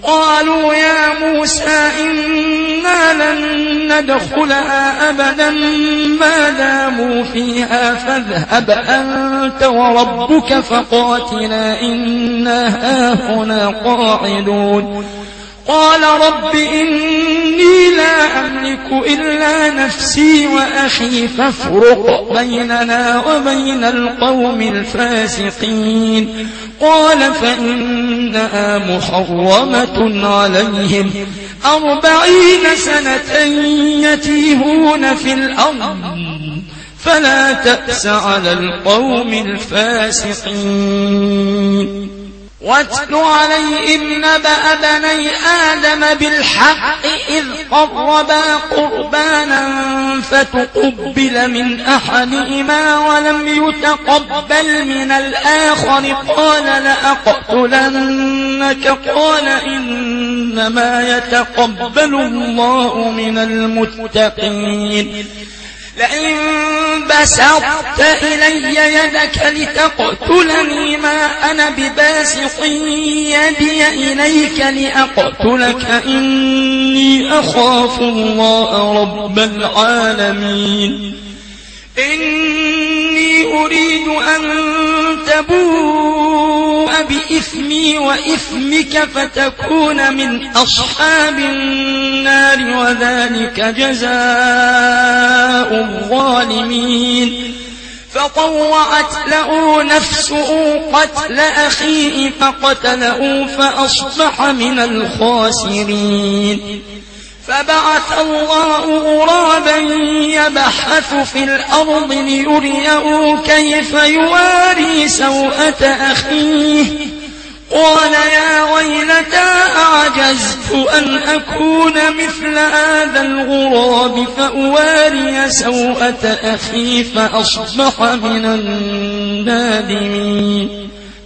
قالوا يا موسى إنا لن ندخلها أبدا ما داموا فيها فاذهب أنت وربك فقاتلا إنا هاهنا قاعدون قال رب إني لا أملك إلا نفسي وأخي فافرق بيننا وبين القوم الفاسقين قال فإنها محرمة عليهم 40 سنة يتيهون في الأرض فلا تأس على القوم الفاسقين واتل عليهم نبأ بني آدم بالحق إذ قربا قربانا فتقبل من أحدهما ولم يتقبل من الآخر قال لأقتلنك قال إنما يتقبل الله من المتقين لئن بسطت إلي يدك لتقتلني ما أنا بباسط يدي إليك لأقتلك إني أخاف الله رب العالمين إني أريد أن تبوء بإثمي وإثمك فتكون من أصحاب النار وذلك جزاء الظالمين فطوعت له نفسه قتل أخيه فقتله فأصبح من الخاسرين فبعث الله غرابا يبحث في الأرض ليريه كيف يواري سوءة أخيه قال يا ويلتى أعجزت أن أكون مثل هذا الغراب فأواري سوءة أخي فأصبح من النادمين